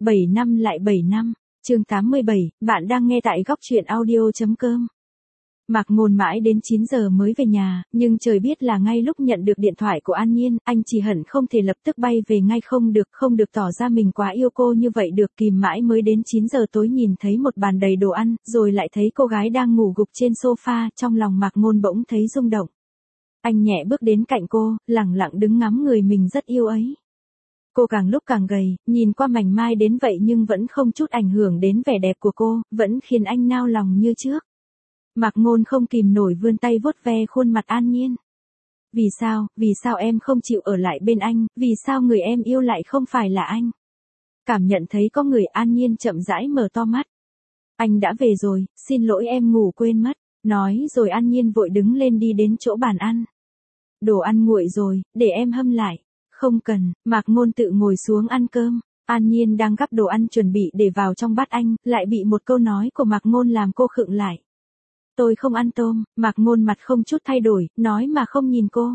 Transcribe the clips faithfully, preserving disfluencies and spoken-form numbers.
bảy năm lại bảy năm, chương tám mươi bảy, bạn đang nghe tại góc truyện audio chấm com. Mạc Ngôn mãi đến chín giờ mới về nhà, nhưng trời biết là ngay lúc nhận được điện thoại của An Nhiên, anh chỉ hận không thể lập tức bay về ngay không được, không được tỏ ra mình quá yêu cô như vậy được. Kìm mãi mới đến chín giờ tối nhìn thấy một bàn đầy đồ ăn, rồi lại thấy cô gái đang ngủ gục trên sofa, trong lòng Mạc Ngôn bỗng thấy rung động. Anh nhẹ bước đến cạnh cô, lẳng lặng đứng ngắm người mình rất yêu ấy. Cô càng lúc càng gầy, nhìn qua mảnh mai đến vậy nhưng vẫn không chút ảnh hưởng đến vẻ đẹp của cô, vẫn khiến anh nao lòng như trước. Mạc Ngôn không kìm nổi vươn tay vuốt ve khuôn mặt An Nhiên. Vì sao, vì sao em không chịu ở lại bên anh, vì sao người em yêu lại không phải là anh? Cảm nhận thấy có người, An Nhiên chậm rãi mở to mắt. Anh đã về rồi, xin lỗi em ngủ quên mất. Nói rồi An Nhiên vội đứng lên đi đến chỗ bàn ăn. Đồ ăn nguội rồi, để em hâm lại. Không cần, Mạc Ngôn tự ngồi xuống ăn cơm. An Nhiên đang gắp đồ ăn chuẩn bị để vào trong bát anh, lại bị một câu nói của Mạc Ngôn làm cô khựng lại. Tôi không ăn tôm. Mạc Ngôn mặt không chút thay đổi, nói mà không nhìn cô.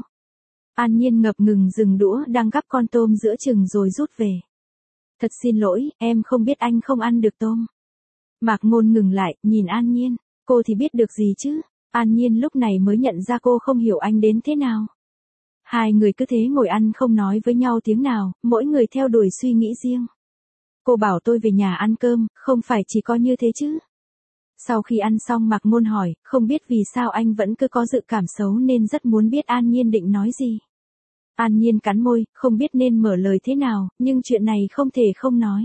An Nhiên ngập ngừng dừng đũa đang gắp con tôm giữa chừng rồi rút về. Thật xin lỗi, em không biết anh không ăn được tôm. Mạc Ngôn ngừng lại, nhìn An Nhiên. Cô thì biết được gì chứ? An Nhiên lúc này mới nhận ra cô không hiểu anh đến thế nào. Hai người cứ thế ngồi ăn không nói với nhau tiếng nào, mỗi người theo đuổi suy nghĩ riêng. Cô bảo tôi về nhà ăn cơm, không phải chỉ có như thế chứ? Sau khi ăn xong Mạc Ngôn hỏi, không biết vì sao anh vẫn cứ có dự cảm xấu nên rất muốn biết An Nhiên định nói gì. An Nhiên cắn môi, không biết nên mở lời thế nào, nhưng chuyện này không thể không nói.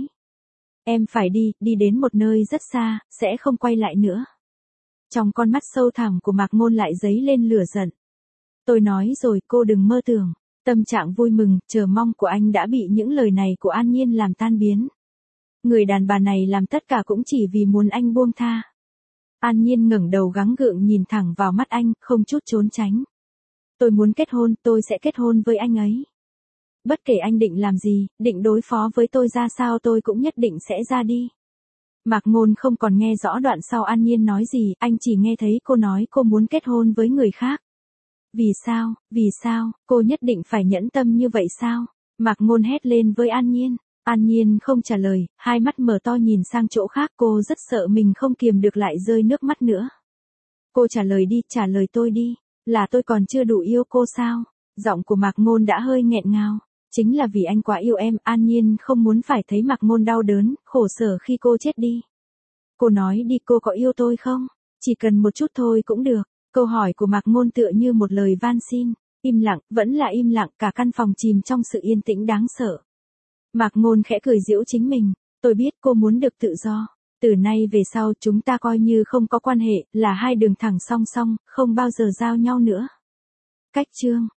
Em phải đi, đi đến một nơi rất xa, sẽ không quay lại nữa. Trong con mắt sâu thẳm của Mạc Ngôn lại dấy lên lửa giận. Tôi nói rồi, cô đừng mơ tưởng. Tâm trạng vui mừng, chờ mong của anh đã bị những lời này của An Nhiên làm tan biến. Người đàn bà này làm tất cả cũng chỉ vì muốn anh buông tha. An Nhiên ngẩng đầu gắng gượng nhìn thẳng vào mắt anh, không chút trốn tránh. Tôi muốn kết hôn, tôi sẽ kết hôn với anh ấy. Bất kể anh định làm gì, định đối phó với tôi ra sao tôi cũng nhất định sẽ ra đi. Mạc Ngôn không còn nghe rõ đoạn sau An Nhiên nói gì, anh chỉ nghe thấy cô nói cô muốn kết hôn với người khác. Vì sao, vì sao, cô nhất định phải nhẫn tâm như vậy sao? Mạc Ngôn hét lên với An Nhiên. An Nhiên không trả lời, hai mắt mở to nhìn sang chỗ khác, cô rất sợ mình không kiềm được lại rơi nước mắt nữa. Cô trả lời đi, trả lời tôi đi, là tôi còn chưa đủ yêu cô sao? Giọng của Mạc Ngôn đã hơi nghẹn ngào. Chính là vì anh quá yêu em, An Nhiên không muốn phải thấy Mạc Ngôn đau đớn, khổ sở khi cô chết đi. Cô nói đi, cô có yêu tôi không? Chỉ cần một chút thôi cũng được. Câu hỏi của Mạc Ngôn tựa như một lời van xin. Im lặng, vẫn là im lặng, cả căn phòng chìm trong sự yên tĩnh đáng sợ. Mạc Ngôn khẽ cười giễu chính mình. Tôi biết cô muốn được tự do. Từ nay về sau chúng ta coi như không có quan hệ, là hai đường thẳng song song, không bao giờ giao nhau nữa. Cách chương.